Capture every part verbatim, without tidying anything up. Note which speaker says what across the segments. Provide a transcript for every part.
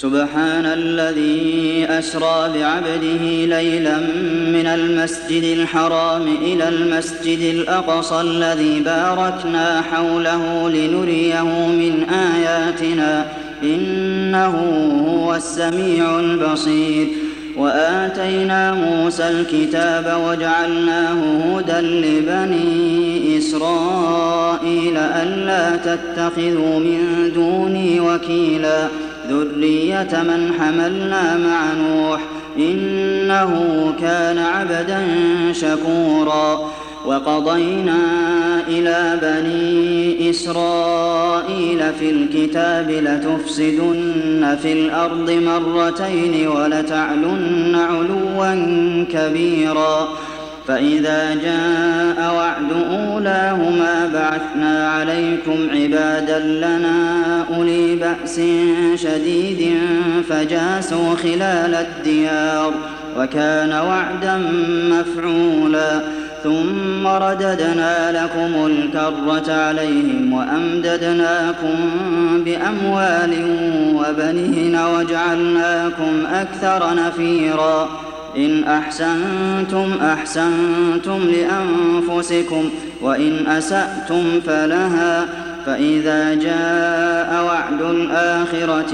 Speaker 1: سبحان الذي أسرى بعبده ليلا من المسجد الحرام إلى المسجد الأقصى الذي باركنا حوله لنريه من آياتنا إنه هو السميع البصير وآتينا موسى الكتاب وجعلناه هدى لبني إسرائيل ألا تتخذوا من دوني وكيلا ذرية من حملنا مع نوح إنه كان عبدا شكورا وقضينا إلى بني إسرائيل في الكتاب لتفسدن في الأرض مرتين ولتعلن علوا كبيرا فإذا جاء وعد أولاهما بعثنا عليكم عبادا لنا أولي بأس شديد فجاسوا خلال الديار وكان وعدا مفعولا ثم رددنا لكم الكرة عليهم وأمددناكم بأموال وبنين وجعلناكم أكثر نفيرا إن أحسنتم أحسنتم لأنفسكم وإن أسأتم فلها فإذا جاء وعد الآخرة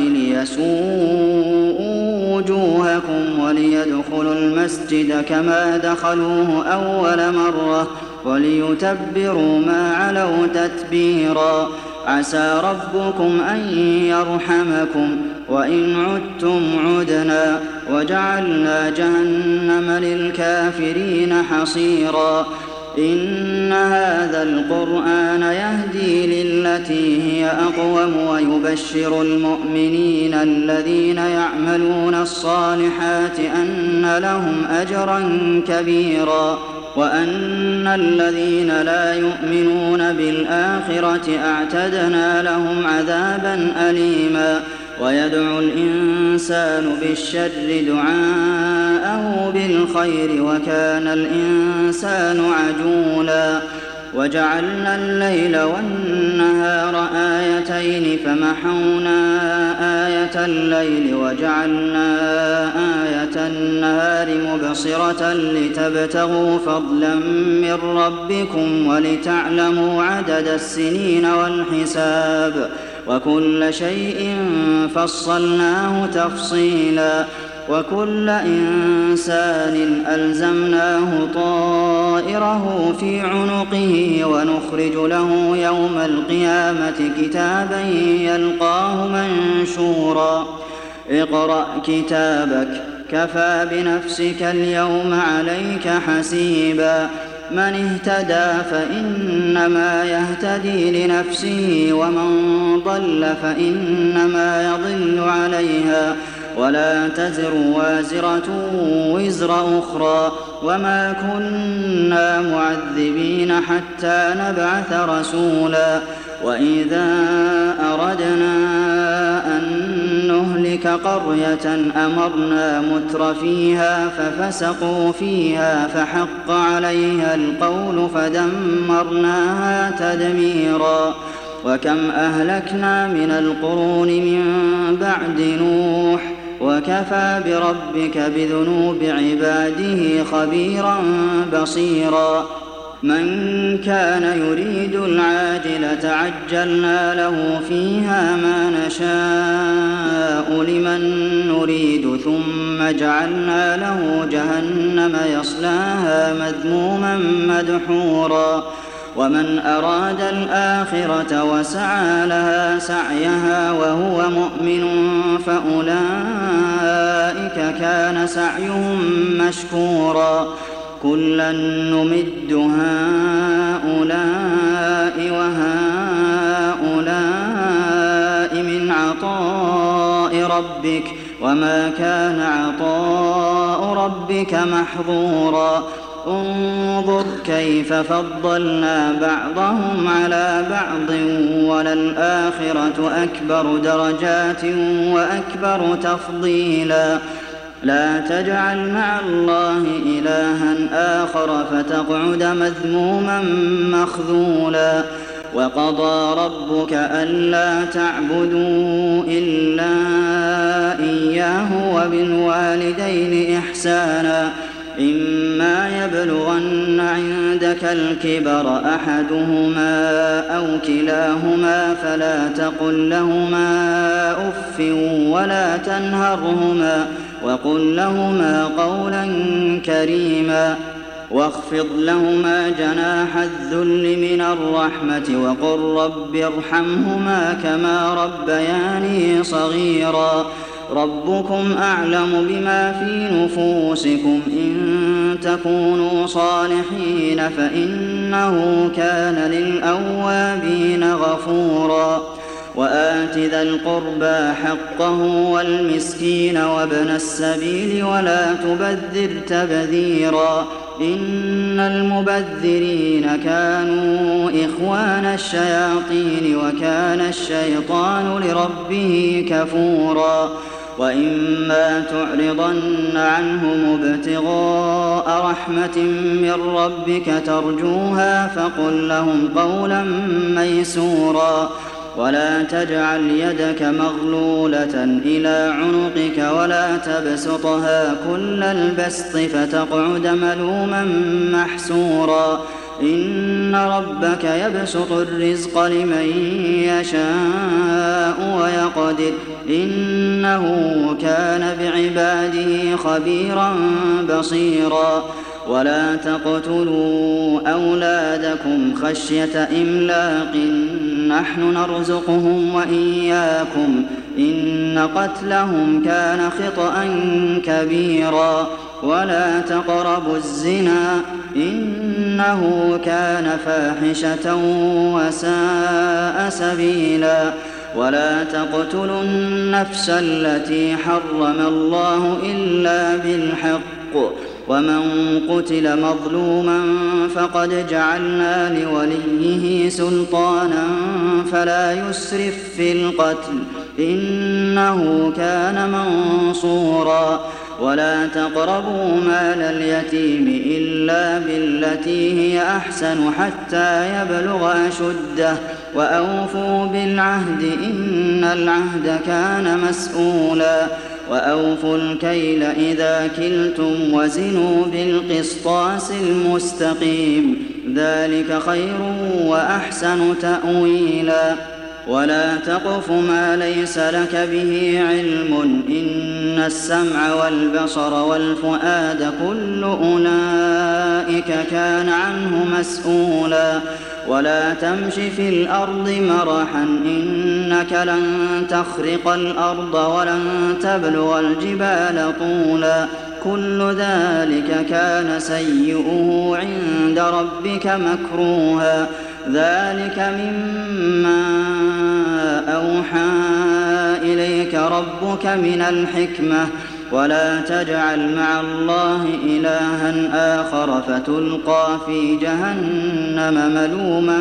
Speaker 1: ليسوءوا وجوهكم وليدخلوا المسجد كما دخلوه أول مرة وليتبروا ما علوا تتبيرا عسى ربكم أن يرحمكم وإن عدتم عدنا وجعلنا جهنم للكافرين حصيرا إن هذا القرآن يهدي للتي هي أقوم ويبشر المؤمنين الذين يعملون الصالحات أن لهم أجرا كبيرا وأن الذين لا يؤمنون بالآخرة أعتدنا لهم عذابا أليما ويدعو الإنسان بالشر دعاءه بالخير وكان الإنسان عجولا وجعلنا الليل والنهار آيتين فمحونا آية الليل وجعلنا آية النهار مبصرة لتبتغوا فضلا من ربكم ولتعلموا عدد السنين والحساب وكل شيء فصلناه تفصيلا وكل إنسان ألزمناه طائره في عنقه ونخرج له يوم القيامة كتابا يلقاه منشورا اقرأ كتابك كفى بنفسك اليوم عليك حسيبا من اهتدى فإنما يهتدي لنفسه ومن ضل فإنما يضل عليها ولا تزر وازرة وزر أخرى وما كنا معذبين حتى نبعث رسولا وإذا أردنا أن نهلك قرية أمرنا متر فيها ففسقوا فيها فحق عليها القول فدمرناها تدميرا وكم أهلكنا من القرون من بعد نوح وكفى بربك بذنوب عباده خبيرا بصيرا من كان يريد العاجلة عجلنا له فيها ما نشاء لمن نريد ثم جعلنا له جهنم يصلاها مذموما مدحورا ومن أراد الآخرة وسعى لها سعيها وهو مؤمن فأولئك كان سعيهم مشكورا كلا نمد هؤلاء وهؤلاء من عطاء ربك وما كان عطاء ربك محظورا انظر كيف فضلنا بعضهم على بعض وللآخرة أكبر درجات وأكبر تفضيلا لا تجعل مع الله إلها آخر فتقعد مذموما مخذولا وقضى ربك ألا تعبدوا إلا وبالوالدين إحسانا إما يبلغن عندك الكبر أحدهما أو كلاهما فلا تقل لهما أف ولا تنهرهما وقل لهما قولا كريما واخفض لهما جناح الذل من الرحمة وقل رب ارحمهما كما ربياني صغيرا ربكم أعلم بما في نفوسكم إن تكونوا صالحين فإنه كان للأوابين غفورا وآت ذا القربى حقه والمسكين وابن السبيل ولا تبذر تبذيرا إن المبذرين كانوا إخوان الشياطين وكان الشيطان لربه كفورا وإما تعرضن عنهم ابتغاء رحمة من ربك ترجوها فقل لهم قولا ميسورا ولا تجعل يدك مغلولة إلى عنقك ولا تبسطها كل البسط فتقعد ملوما محسورا إن ربك يبسط الرزق لمن يشاء ويقدر إنه كان بعباده خبيرا بصيرا ولا تقتلوا أولادكم خشية إملاق نحن نرزقهم وإياكم إن قتلهم كان خطأ كبيرا ولا تقربوا الزنا إنه كان فاحشة وساء سبيلا ولا تقتلوا النفس التي حرم الله إلا بالحق ومن قتل مظلوما فقد جعلنا لوليه سلطانا فلا يسرف في القتل إنه كان منصورا ولا تقربوا مال اليتيم إلا بالتي هي أحسن حتى يبلغ أشده وأوفوا بالعهد إن العهد كان مسؤولا وأوفوا الكيل إذا كلتم وزنوا بالقسطاس المستقيم ذلك خير وأحسن تأويلا ولا تقف ما ليس لك به علم إن السمع والبصر والفؤاد كل أولئك كان عنه مسؤولا ولا تمش في الأرض مرحا إنك لن تخرق الأرض ولن تبلغ الجبال طولا كل ذلك كان سيئه عند ربك مكروها ذلك مما أوحى إليك ربك من الحكمة ولا تجعل مع الله إلها آخر فتلقى في جهنم ملوما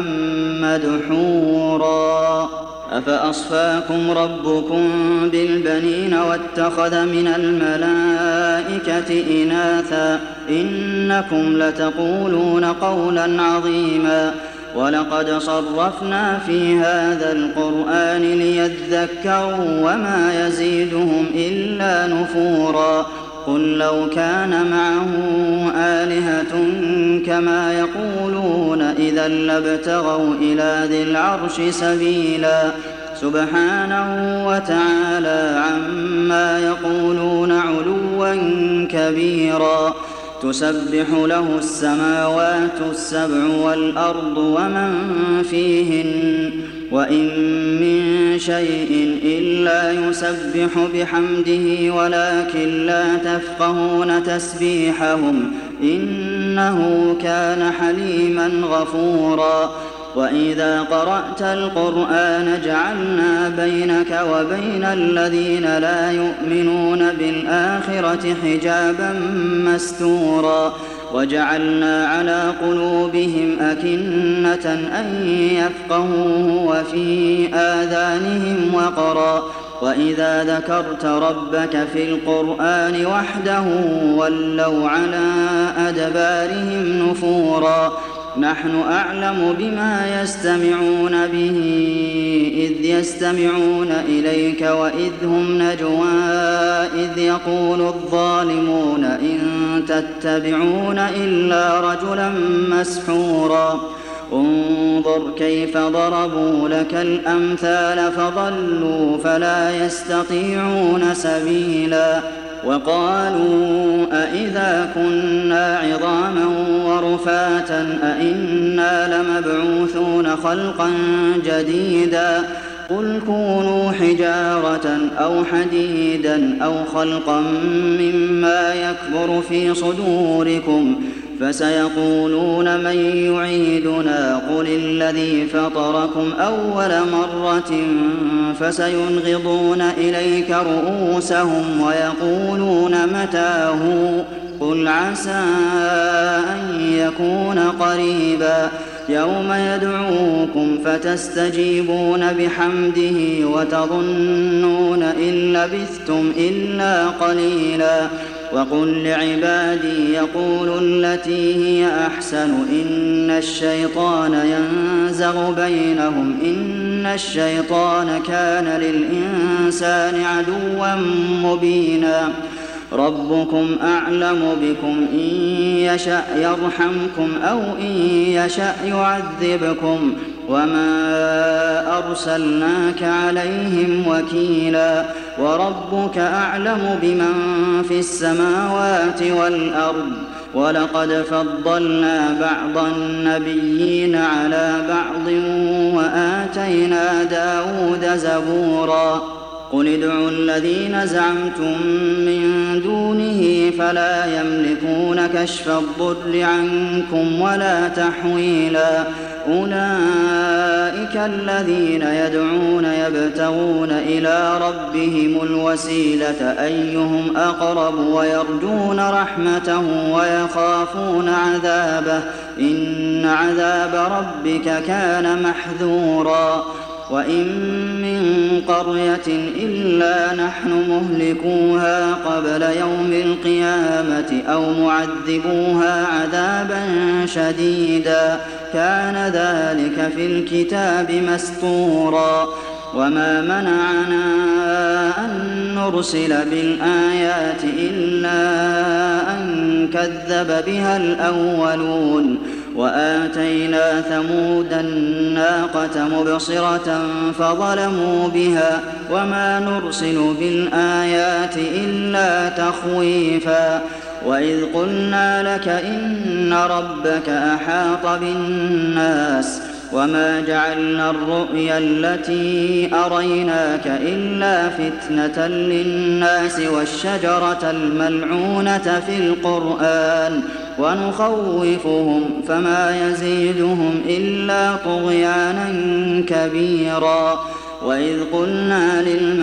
Speaker 1: مدحورا أفأصفاكم ربكم بالبنين واتخذ من الملائكة إناثا إنكم لتقولون قولا عظيما ولقد صرفنا في هذا القرآن ليذكروا وما يزيدهم إلا نفورا قل لو كان معه آلهة كما يقولون إذا لابتغوا إلى ذي العرش سبيلا سبحانه وتعالى عما يقولون علوا كبيرا تسبح له السماوات السبع والأرض ومن فيهن وإن من شيء إلا يسبح بحمده ولكن لا تفقهون تسبيحهم إنه كان حليما غفورا وإذا قرأت القرآن جعلنا بينك وبين الذين لا يؤمنون بالآخرة حجابا مستورا وجعلنا على قلوبهم أكنة أن يفقهوه وفي آذانهم وقرا وإذا ذكرت ربك في القرآن وحده ولوا على أدبارهم نفورا نحن أعلم بما يستمعون به إذ يستمعون إليك وإذ هم نجوى إذ يقول الظالمون إن تتبعون إلا رجلا مسحورا انظر كيف ضربوا لك الأمثال فضلوا فلا يستطيعون سبيلا وقالوا أإذا كنا عظاما ورفاتا أإنا لمبعوثون خلقا جديدا قل كونوا حجارة أو حديدا أو خلقا مما يكبر في صدوركم فسيقولون من يعيدنا قل الذي فطركم أول مرة فسينغضون إليك رؤوسهم ويقولون متى هو قل عسى أن يكون قريبا يوم يدعوكم فتستجيبون بحمده وتظنون إن لبثتم إلا قليلا وقل لعبادي يقولوا التي هي أحسن إن الشيطان ينزغ بينهم إن الشيطان كان للإنسان عدوا مبينا ربكم أعلم بكم إن يشأ يرحمكم أو إن يشأ يعذبكم وما أرسلناك عليهم وكيلا وربك أعلم بمن في السماوات والأرض ولقد فضلنا بعض النبيين على بعض وآتينا داود زبورا قل ادعوا الذين زعمتم من دونه فلا يملكون كشف الضر عنكم ولا تحويلا أولئك الذين يدعون يبتغون إلى ربهم الوسيلة أيهم أقرب ويرجون رحمته ويخافون عذابه إن عذاب ربك كان محذورا وإن من قرية إلا نحن مهلكوها قبل يوم القيامة أو معذبوها عذابا شديدا كان ذلك في الكتاب مسطورا وما منعنا أن نرسل بالآيات إلا أن كذب بها الأولون وآتينا ثمود الناقة مبصرة فظلموا بها وما نرسل بالآيات إلا تخويفا وإذ قلنا لك إن ربك أحاط بالناس وما جعلنا الرؤيا التي أريناك إلا فتنة للناس والشجرة الملعونة في القرآن ونخوفهم فما يزيدهم إلا طغيانا كبيرا وإذ قلنا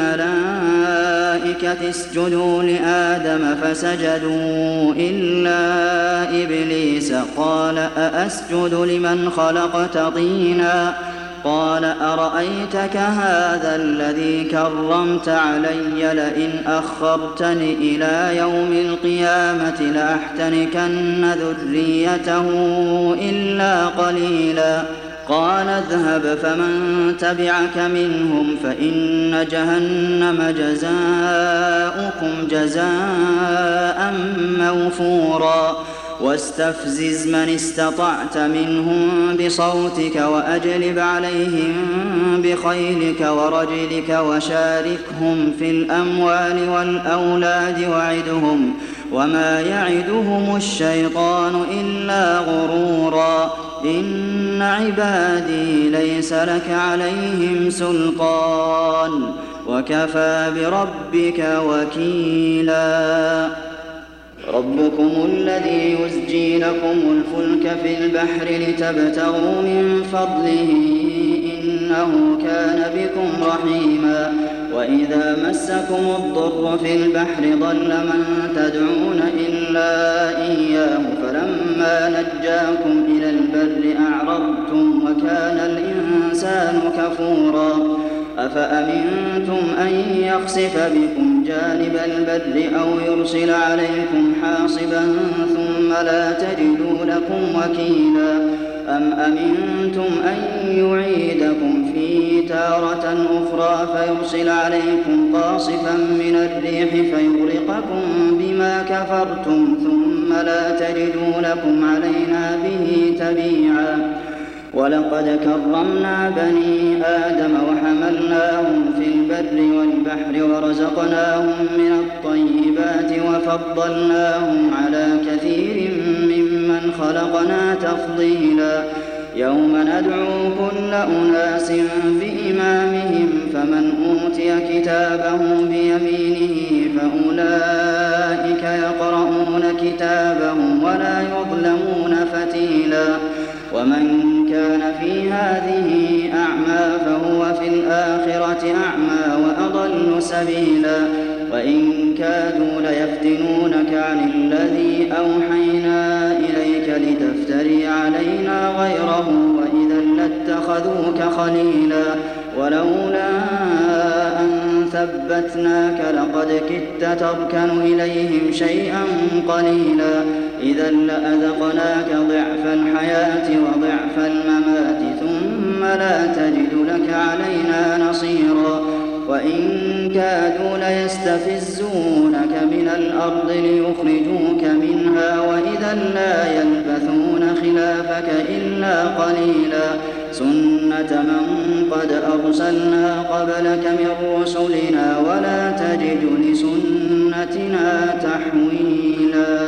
Speaker 1: للملائكة اسجدوا لآدم فسجدوا إلا إبليس قال أأسجد لمن خلقت طينا قال أرأيتك هذا الذي كرمت علي لئن أخرتني إلى يوم القيامة لأحتنكن ذريته إلا قليلا قال اذهب فمن تبعك منهم فإن جهنم جزاؤكم جزاء موفورا واستفزز من استطعت منهم بصوتك وأجلب عليهم بخيلك ورجلك وشاركهم في الأموال والأولاد وعدهم وما يعدهم الشيطان إلا غرورا إن عبادي ليس لك عليهم سلطان وكفى بربك وكيلا ربكم الذي يزجي لكم الفلك في البحر لتبتغوا من فضله إنه كان بكم رحيما وإذا مسكم الضر في البحر ضل من تدعون إلا إياه فلما نجاكم إلى البر أعرضتم وكان الإنسان كفورا أفأمنتم أن يخسف بكم جانب البر أو يرسل عليكم حاصبا ثم لا تجدوا لكم وكيلا أم أمنتم أن يعيدكم فيه تارة أخرى فيرسل عليكم قاصفا من الريح فيغرقكم بما كفرتم ثم لا تجدوا لكم علينا به تبيعا ولقد كرمنا بني آدم وحملناهم في البر والبحر ورزقناهم من الطيبات وفضلناهم على كثير ممن خلقنا تفضيلا يوم ندعو كل أناس بإمامهم فمن أوتي كتابه بيمينه فأولئك يقرؤون كتابهم ولا يظلمون فتيلا ومن كان في هذه أعمى فهو في الآخرة أعمى وأضل سبيلا وإن كادوا ليفتنونك عن الذي أوحينا إليك لتفتري علينا غيره وإذا لاتخذوك خليلا ولولا أن ثبتناك لقد كدت تركن إليهم شيئا قليلا إذا لأذقناك ضعف الحياة وضعف الممات ثم لا تجد لك علينا نصيرا وإن كادوا ليستفزونك من الأرض ليخرجوك منها وإذا لا يلبثون خلافك إلا قليلا سنة من قد أرسلنا قبلك من رسلنا ولا تجد لسنتنا تحويلا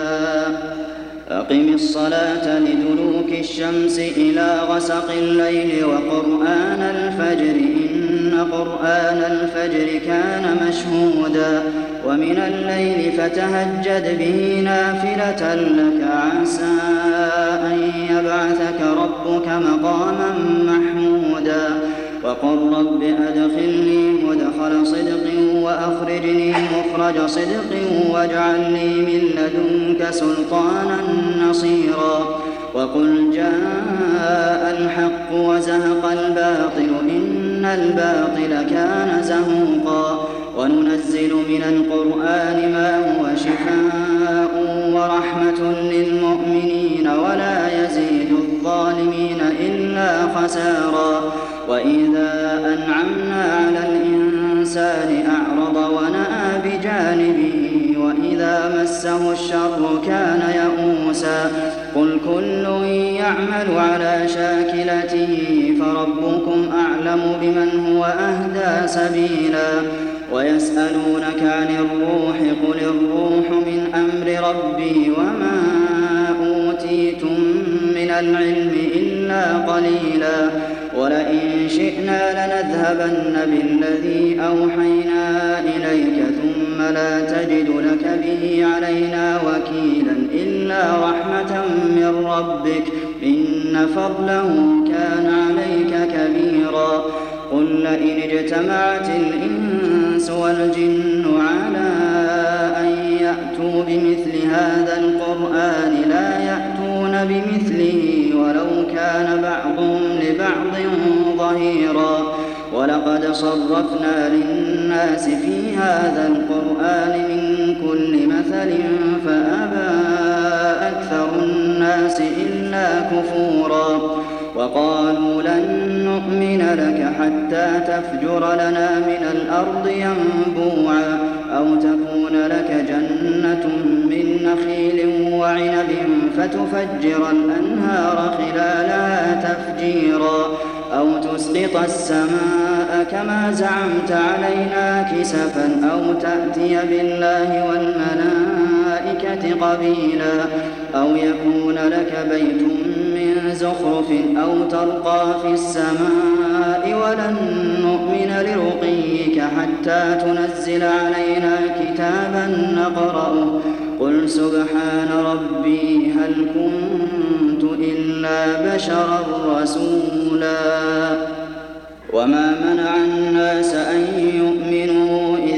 Speaker 1: أقم الصلاة لدلوك الشمس إلى غسق الليل وقرآن الفجر إن قرآن الفجر كان مشهودا ومن الليل فتهجد به نافلة لك عسى أن يبعثك ربك مقاما محمودا وقل رب أدخلني مدخل صدق وأخرجني مخرج صدق واجعل لي من لدنك سلطانا نصيرا وقل جاء الحق وزهق الباطل إن الباطل كان زهوقا وننزل من القرآن ما هو شفاء ورحمة للمؤمنين ولا يزيد الظالمين إلا خسارا وإذا أنعمنا على الإنسان أعرض ونأى بجانبه وإذا مسه الشر كان يئوسا قل كل يعمل على شاكلته فربكم أعلم بمن هو أهدى سبيلا ويسألونك عن الروح قل الروح من أمر ربي وما أوتيتم من العلم إلا قليلا ولئن شئنا لنذهبن بالذي أوحينا إليك ثم لا تجد لك به علينا وكيلا إلا رحمة من ربك إن فضله كان عليك كبيرا قل لئن اجتمعت الإنس والجن على أن يأتوا بمثل هذا القرآن لا يأتون بمثله ولو كان بعضهم لبعض ظهيرا ولقد صرفنا للناس في هذا القرآن من كل مثل فأبى أكثر الناس إلا كفورا وقالوا لن نؤمن لك حتى تفجر لنا من الأرض ينبوعا أو تكون لك جنة من نخيل وعنب فتفجر الأنهار خلالها تفجيرا أو تسقط السماء كما زعمت علينا كسفا أو تأتي بالله والملائكة قبيلا أو يكون لك بيت من زخرف أو ترقى في السماء ولن نؤمن لرقيك حتى تنزل علينا كتابا نقرأه قل سبحان ربي هل كنت إلا بشرا رسولا وما منع الناس أن يؤمنوا إذ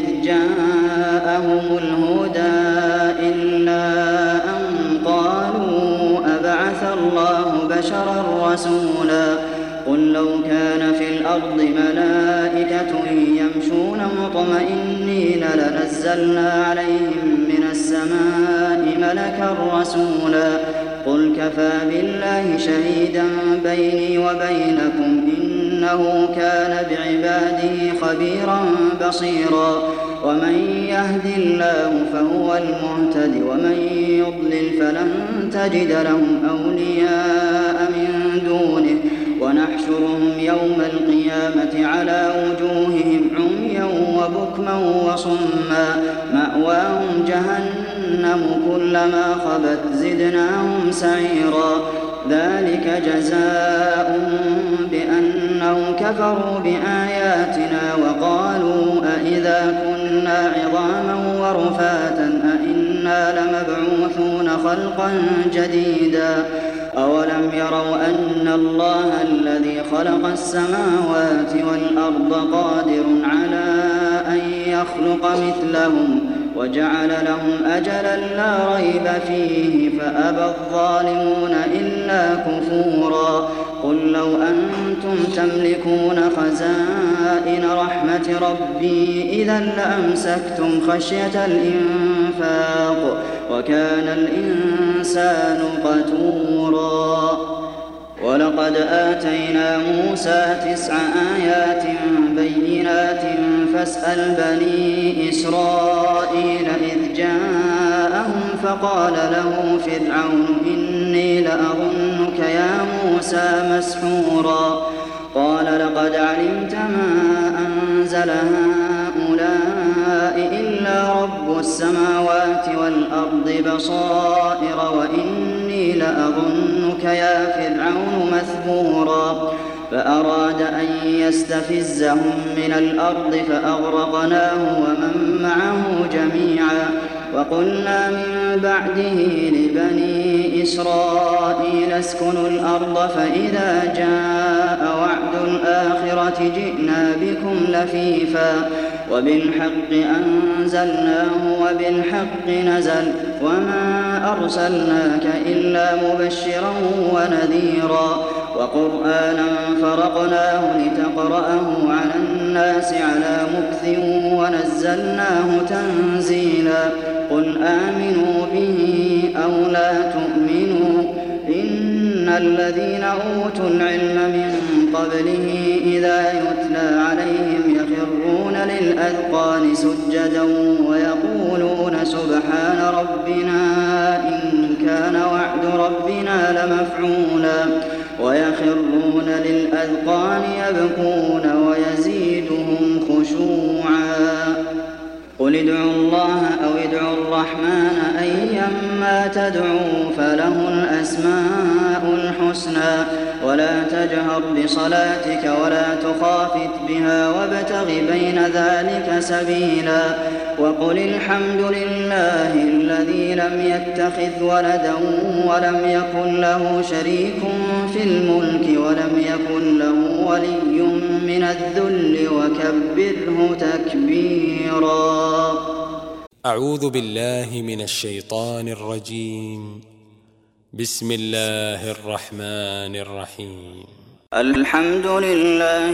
Speaker 1: جاءهم الهدى إلا أن قالوا أبعث الله بشرا رسولا قل لو كان في الأرض ملائكة يمشون مطمئنين لنزلنا عليهم من السماء ملكا رسولا قل كفى بالله شهيدا بيني وبينكم إنه كان بعباده خبيرا بصيرا ومن يهد الله فهو المهتد ومن يضلل فلن تجد لهم أولياء من دونه ونحشرهم يوم القيامة على وجوههم عميا وبكما وصما مأواهم جهنم كلما خبت زدناهم سعيرا ذلك جزاؤهم بأنهم كفروا بآياتنا وقالوا أإذا كنا عظاما ورفاتا أإنا لمبعوثون خلقا جديدا أولم يروا أن الله الذي خلق السماوات والأرض قادر على أن يخلق مثلهم وجعل لهم أجلا لا ريب فيه فأبى الظالمون إلا كفورا قل لو أنتم تملكون خزائن رحمة ربي إذا لأمسكتم خشية الإنفاق وكان الإنسان قتورا ولقد آتينا موسى تسع آيات بينات فاسأل بني إسرائيل إذ جاءهم فقال له فرعون إني لأظنك يا موسى مسحورا قال لقد علمت ما أنزل هؤلاء إلا رب السماوات والأرض بصائر وإني لأظنك يا فرعون مثبورا فأراد أن يستفزهم من الأرض فأغرقناه ومن معه جميعا وقلنا من بعده لبني إسرائيل اسكنوا الأرض فإذا جاء وعد الآخرة جئنا بكم لفيفا وبالحق أنزلناه وبالحق نزل وما أرسلناك إلا مبشرا ونذيرا وقرآنا فرقناه لتقرأه على الناس على مكث ونزلناه تنزيلا قل آمنوا به أو لا تؤمنوا إن الذين أوتوا العلم من قبله إذا يتلى عليهم يخرون للأذقان سجدا ويقولون سبحان ربنا إن كان وعد ربنا لمفعولا ويخرون للأذقان يبكون ويزيدهم خشوعا قل ادعوا الله أو ادعوا الرحمن أيما تدعوا فله الأسماء الحسنى ولا تجهر بصلاتك ولا تخافت بها وابتغ بين ذلك سبيلا وقل الحمد لله الذي لم يتخذ ولدا ولم يكن له شريك في الملك ولم يكن له ولي من الذل وكبره تكبيرا
Speaker 2: أعوذ بالله من الشيطان الرجيم بسم الله الرحمن الرحيم
Speaker 1: الحمد لله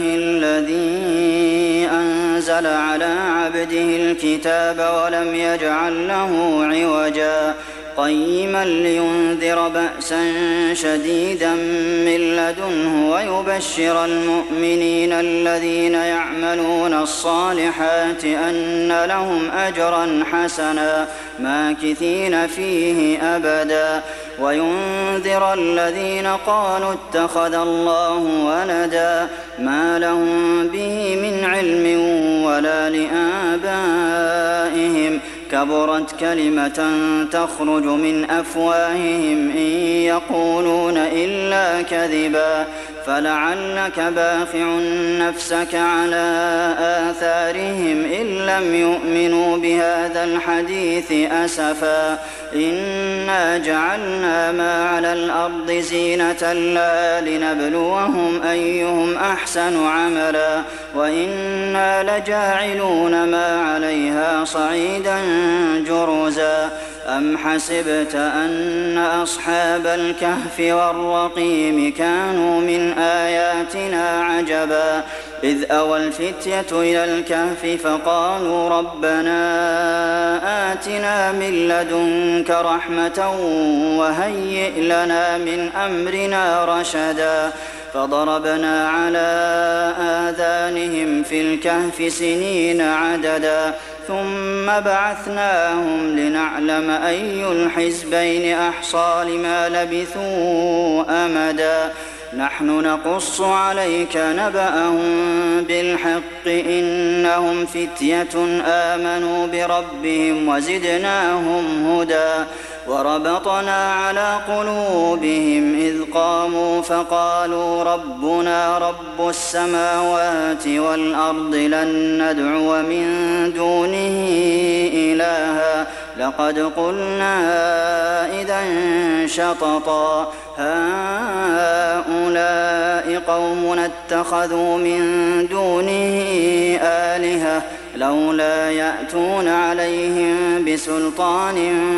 Speaker 1: الذي أنزل على عبده الكتاب ولم يجعل له عوجا قيما لينذر بأسا شديدا من لدنه ويبشر المؤمنين الذين يعملون الصالحات أن لهم أجرا حسنا ماكثين فيه أبدا وينذر الذين قالوا اتخذ الله ولدا ما لهم به من علم ولا لآبائهم كبرت كلمة تخرج من أفواههم إن يقولون إلا كذبا فلعلك باخع نفسك على آثارهم إن لم يؤمنوا بهذا الحديث أسفا إنا جعلنا ما على الأرض زينة لها لنبلوهم أيهم أحسن عملا وإنا لجاعلون ما عليها صعيدا جرزا أم حسبت أن أصحاب الكهف والرقيم كانوا من آياتنا عجبا إذ أوى الفتية إلى الكهف فقالوا ربنا آتنا من لدنك رحمة وهيئ لنا من أمرنا رشدا فضربنا على آذانهم في الكهف سنين عددا ثم بعثناهم لنعلم أي الحزبين أحصى لما لبثوا أمدا نحن نقص عليك نبأهم بالحق إنهم فتية آمنوا بربهم وزدناهم هدى وربطنا على قلوبهم إذ قاموا فقالوا ربنا رب السماوات والأرض لن ندعو من دونه إلها لقد قلنا إذا شططا هؤلاء قومنا اتخذوا من دونه آلهة لولا يأتون عليهم بسلطان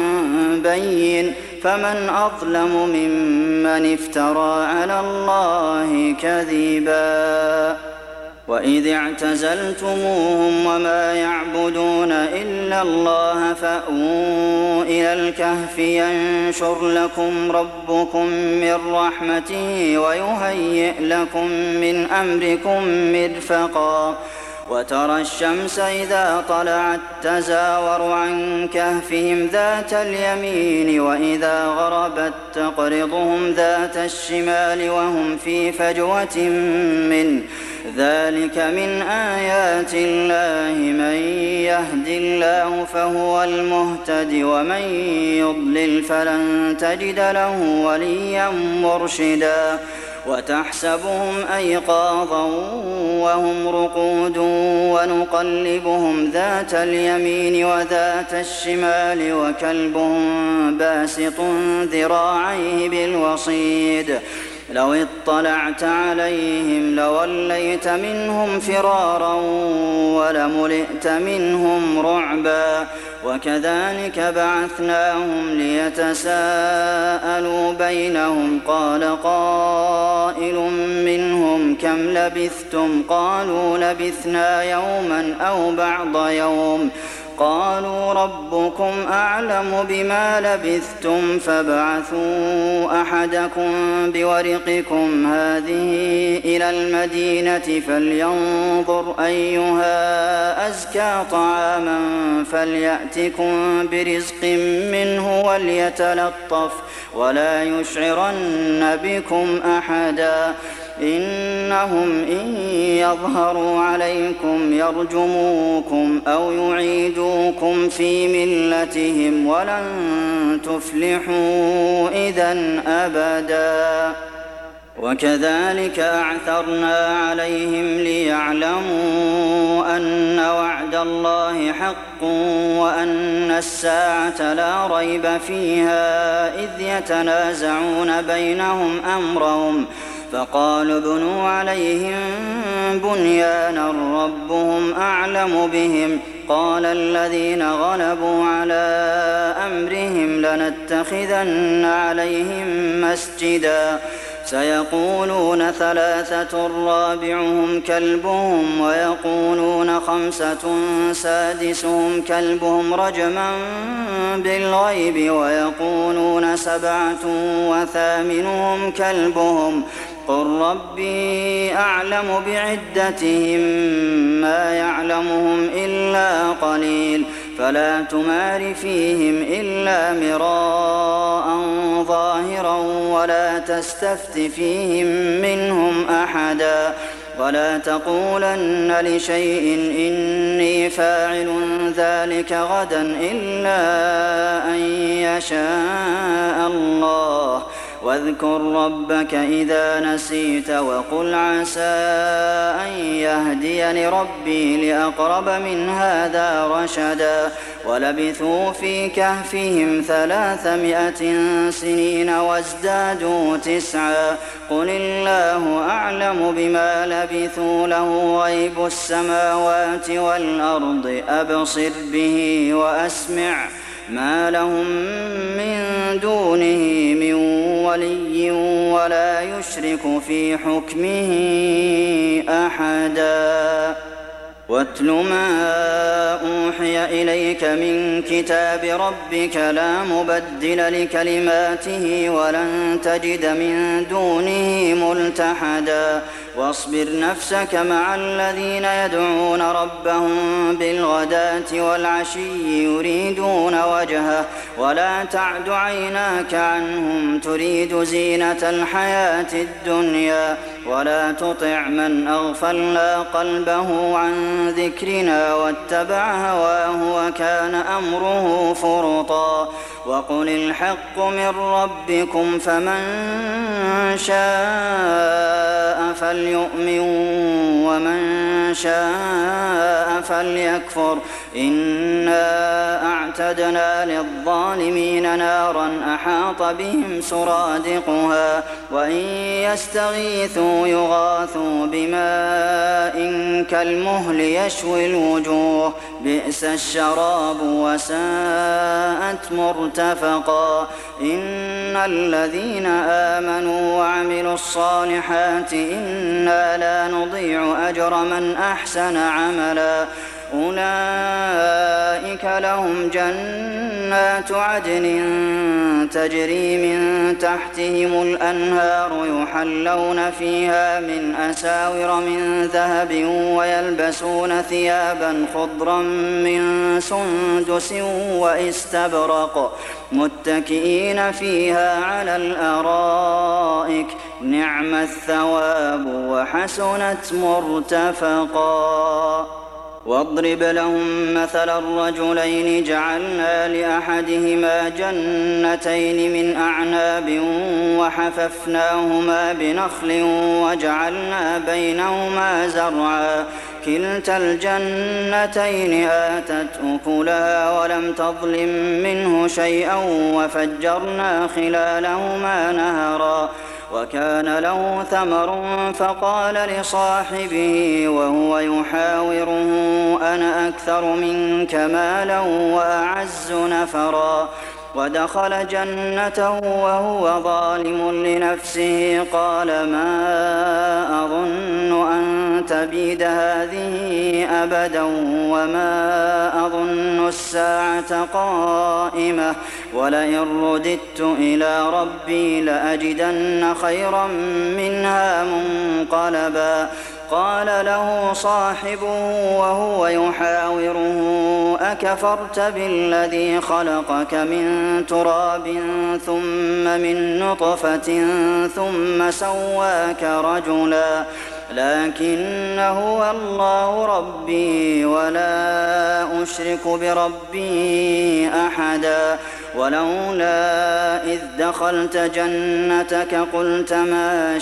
Speaker 1: بين فمن أظلم ممن افترى على الله كذبا وإذ اعتزلتموهم وما يعبدون إلا الله فأووا إلى الكهف ينشر لكم ربكم من رحمته ويهيئ لكم من أمركم مرفقا وترى الشمس إذا طلعت تزاور عن كهفهم ذات اليمين وإذا غربت تقرضهم ذات الشمال وهم في فجوة منه ذلك من آيات الله من يهد الله فهو المهتد ومن يضلل فلن تجد له وليا مرشدا وتحسبهم أيقاظا وهم رقود ونقلبهم ذات اليمين وذات الشمال وكلبهم باسط ذراعيه بالوصيد لو اطلعت عليهم لوليت منهم فرارا ولملئت منهم رعبا وكذلك بعثناهم ليتساءلوا بينهم قال قائل منهم كم لبثتم قالوا لبثنا يوما أو بعض يوم قالوا ربكم أعلم بما لبثتم فابعثوا أحدكم بورقكم هذه إلى المدينة فلينظر أيها أزكى طعاما فليأتكم برزق منه وليتلطف ولا يشعرن بكم أحدا إنهم إن يظهروا عليكم يرجموكم أو يعيدوكم في ملتهم ولن تفلحوا إذا أبدا وكذلك أعثرنا عليهم ليعلموا أن وعد الله حق وأن الساعة لا ريب فيها إذ يتنازعون بينهم أمرهم فقالوا ابنوا عليهم بنيانا ربهم أعلم بهم قال الذين غلبوا على أمرهم لنتخذن عليهم مسجدا سيقولون ثلاثة رابعهم كلبهم ويقولون خمسة سادسهم كلبهم رجما بالغيب ويقولون سبعة وثامنهم كلبهم قل ربي أعلم بعدتهم ما يعلمهم إلا قليل فلا تمار فيهم إلا مراء ظاهرا ولا تستفت فيهم منهم أحدا ولا تقولن لشيء إني فاعل ذلك غدا إلا أن يشاء الله واذكر ربك إذا نسيت وقل عسى أن يهديني ربي لأقرب من هذا رشدا ولبثوا في كهفهم ثلاثمائة سنين وازدادوا تسعا قل الله أعلم بما لبثوا له غيب السماوات والأرض أبصر به وأسمع ما لهم من دونه من ولي ولا يشرك في حكمه أحدا واتل ما أوحي إليك من كتاب ربك لا مبدل لكلماته ولن تجد من دونه ملتحدا واصبر نفسك مع الذين يدعون ربهم بالغداة والعشي يريدون وجهه ولا تعد عيناك عنهم تريد زينة الحياة الدنيا ولا تطع من أغفلنا قلبه عن ذكرنا واتبع هواه وكان أمره فرطا وقل الحق من ربكم فمن شاء فليؤمن ومن شاء فليكفر إنا أعتدنا للظالمين نارا أحاط بهم سرادقها وإن يستغيثوا يغاثوا بماء كالمهل يشوي الوجوه بئس الشراب وساءت مرتفقا إن الذين آمنوا وعملوا الصالحات إنا لا نضيع أجر من أحسن عملا أولئك لهم جنات عدن تجري من تحتهم الأنهار يحلون فيها من أساور من ذهب ويلبسون ثيابا خضرا من سندس واستبرق متكئين فيها على الأرائك نعم الثواب وحسنت مرتفقا واضرب لهم مثل الرجلين جعلنا لأحدهما جنتين من أعناب وحففناهما بنخل وجعلنا بينهما زرعا كلتا الجنتين آتت أكلها ولم تظلم منه شيئا وفجرنا خلالهما نهرا وكان له ثمر فقال لصاحبه وهو يحاوره أنا أكثر منك مالا وأعز نفرا ودخل جنته وهو ظالم لنفسه قال ما أظن أن تبيد هذه أبدا وما أظن الساعة قائمة ولئن رددت إلى ربي لأجدن خيرا منها منقلبا قال له صاحبه وهو يحاوره أكفرت بالذي خلقك من تراب ثم من نطفة ثم سواك رجلا لكن هو الله ربي ولا أشرك بربي أحدا ولولا إذ دخلت جنتك قلت ما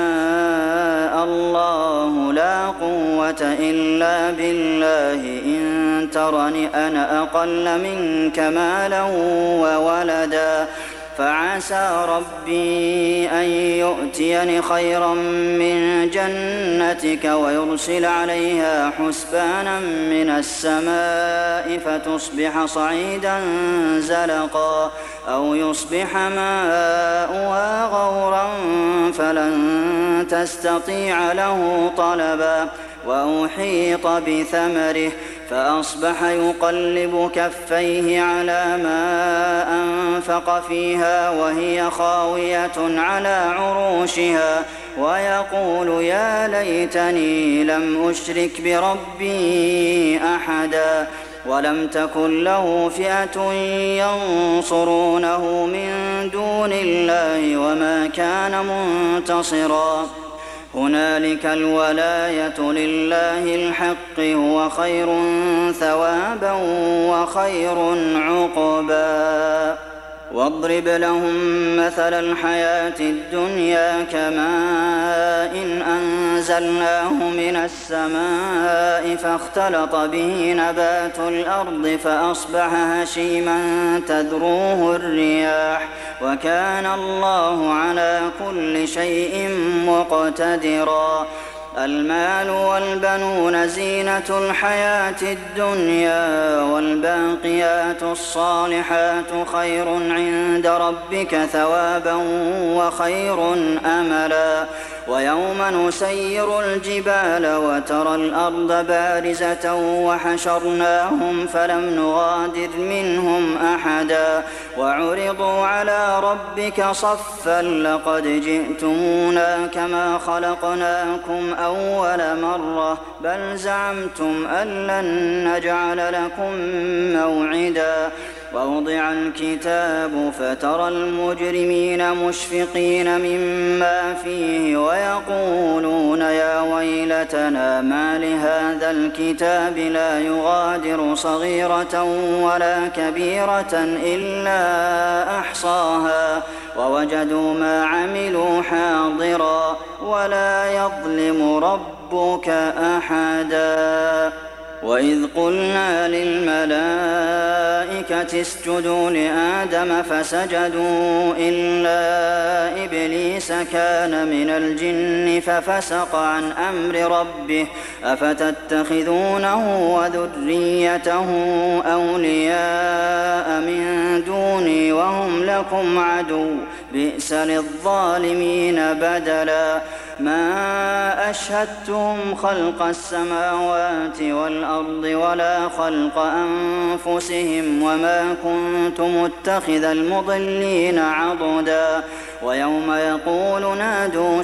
Speaker 1: شاء الله لا قوة إلا بالله إن ترني أنا أقل منك مالا وولدا فعسى ربي أن يؤتيني خيرا من جنتك ويرسل عليها حسبانا من السماء فتصبح صعيدا زلقا أو يصبح ماؤها غورا فلن تستطيع له طلبا وأحيط بثمره فأصبح يقلب كفيه على ما أنفق فيها وهي خاوية على عروشها ويقول يا ليتني لم أشرك بربي أحدا ولم تكن له فئة ينصرونه من دون الله وما كان منتصرا هنالك الولاية لله الحق هو خير ثوابا وخير عقبا واضرب لهم مثل الحياة الدنيا كماء إن أنزلناه من السماء فاختلط به نبات الأرض فأصبح هشيما تذروه الرياح وكان الله على كل شيء مقتدرا المال والبنون زينة الحياة الدنيا والباقيات الصالحات خير عند ربك ثوابا وخير أملا ويوم نسير الجبال وترى الأرض بارزة وحشرناهم فلم نغادر منهم أحدا وعرضوا على ربك صفا لقد جئتمونا كما خلقناكم أول مرة بل زعمتم أن لن نجعل لكم موعدا ووضع الكتاب فترى المجرمين مشفقين مما فيه ويقولون يا ويلتنا ما لهذا الكتاب لا يغادر صغيرة ولا كبيرة إلا أحصاها ووجدوا ما عملوا حاضرا ولا يظلم ربك أحدا وإذ قلنا للملائكة اسجدوا لآدم فسجدوا إلا إبليس كان من الجن ففسق عن أمر ربه أفتتخذونه وذريته أولياء من دوني وهم لكم عدو بئس للظالمين بدلا ما أشهدتهم خلق السماوات والأرض ولا خلق أنفسهم وما كنت متخذ المضلين عضدا ويوم يقول نادوا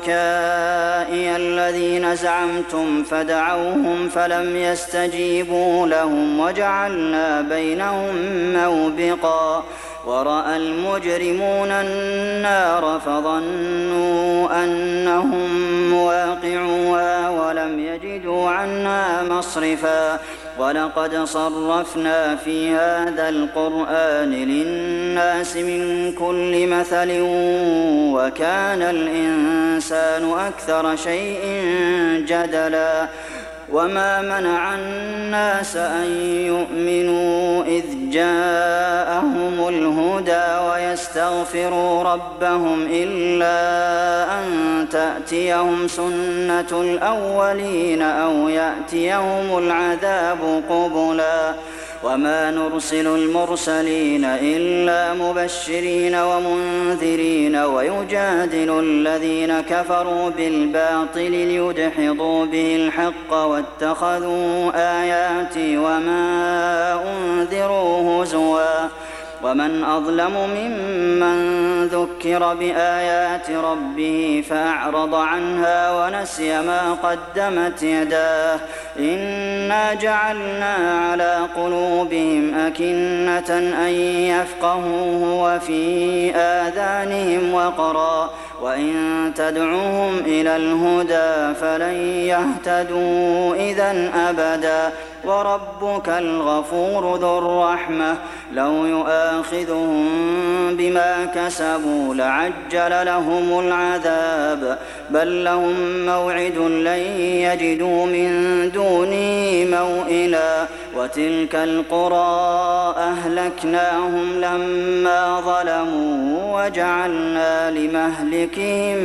Speaker 1: شركائي الذين زعمتم فدعوهم فلم يستجيبوا لهم وجعلنا بينهم موبقا ورأى المجرمون النار فظنوا أنهم مواقعوها ولم يجدوا عنها مصرفا ولقد صرفنا في هذا القرآن للناس من كل مثل وكان الإنسان أكثر شيء جدلا وما منع الناس أن يؤمنوا إذ جاءهم الهدى ويستغفروا ربهم إلا أن تأتيهم سنة الأولين أو يأتيهم العذاب قبلا وما نرسل المرسلين إلا مبشرين ومنذرين ويجادل الذين كفروا بالباطل ليدحضوا به الحق واتخذوا آياتي وما أنذروا هزوا ومن أظلم ممن ذكر بآيات ربه فأعرض عنها ونسي ما قدمت يداه إنا جعلنا على قلوبهم أكنة أن يفقهوه وفي آذانهم وقرا وإن تدعوهم إلى الهدى فلن يهتدوا إذا أبدا وربك الغفور ذو الرحمة لو يؤاخذهم بما كسبوا لعجل لهم العذاب بل لهم موعد لن يجدوا من دونه موئلا وتلك القرى أهلكناهم لما ظلموا وجعلنا لمهلكهم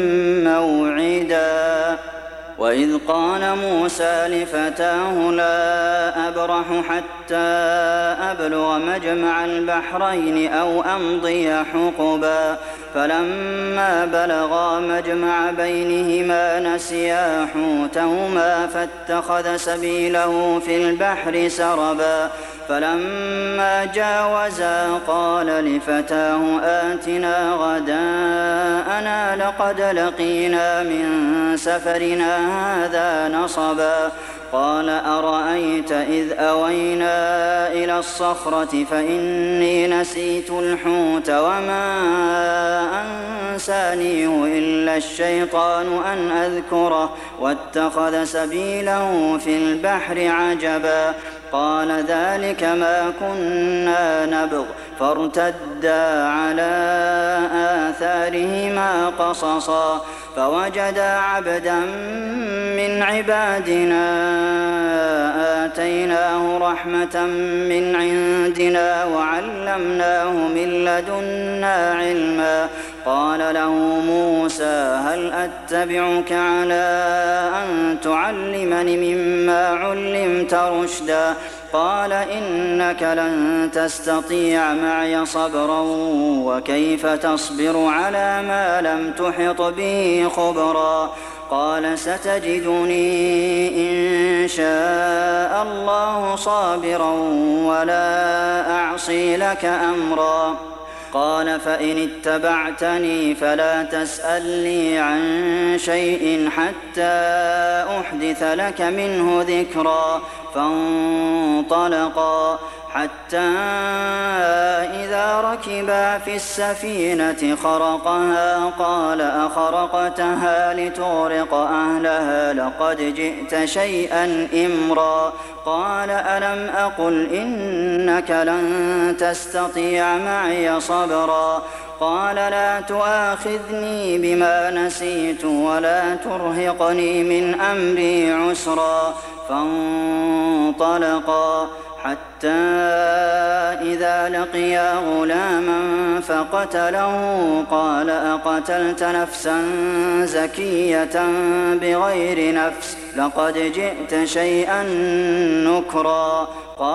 Speaker 1: موعدا وإذ قال موسى لفتاه لا أبرح حتى أبلغ مجمع البحرين أو أمضي حقبا فلما بلغا مجمع بينهما نسيا حوتهما فاتخذ سبيله في البحر سربا فلما جاوزا قال لفتاه آتنا غداءنا لقد لقينا من سفرنا هذا نصبا قال أرأيت إذ أوينا إلى الصخرة فإني نسيت الحوت وما أنسانيه إلا الشيطان أن أذكره واتخذ سبيله في البحر عجبا قال ذلك ما كنا نبغ فارتدا على آثارهما قصصا فوجدا عبدا من عبادنا آتيناه رحمة من عندنا وعلمناه من لدنا علما قال له موسى هل أتبعك على أن تعلمني مما علمت رشدا قال إنك لن تستطيع معي صبرا وكيف تصبر على ما لم تحط به خبرا قال ستجدني إن شاء الله صابرا ولا أعصي لك أمرا قال فإن اتبعتني فلا تسألني عن شيء حتى أحدث لك منه ذكرا فانطلقا حتى إذا ركبا في السفينة خرقها قال أخرقتها لتغرق أهلها لقد جئت شيئا إمرا قال ألم أقل إنك لن تستطيع معي صبرا قال لا تؤاخذني بما نسيت ولا ترهقني من أمري عسرا فانطلقا حتى إذا لقيا غلاما فقتله قال أقتلت نفسا زكية بغير نفس لقد جئت شيئا نكرا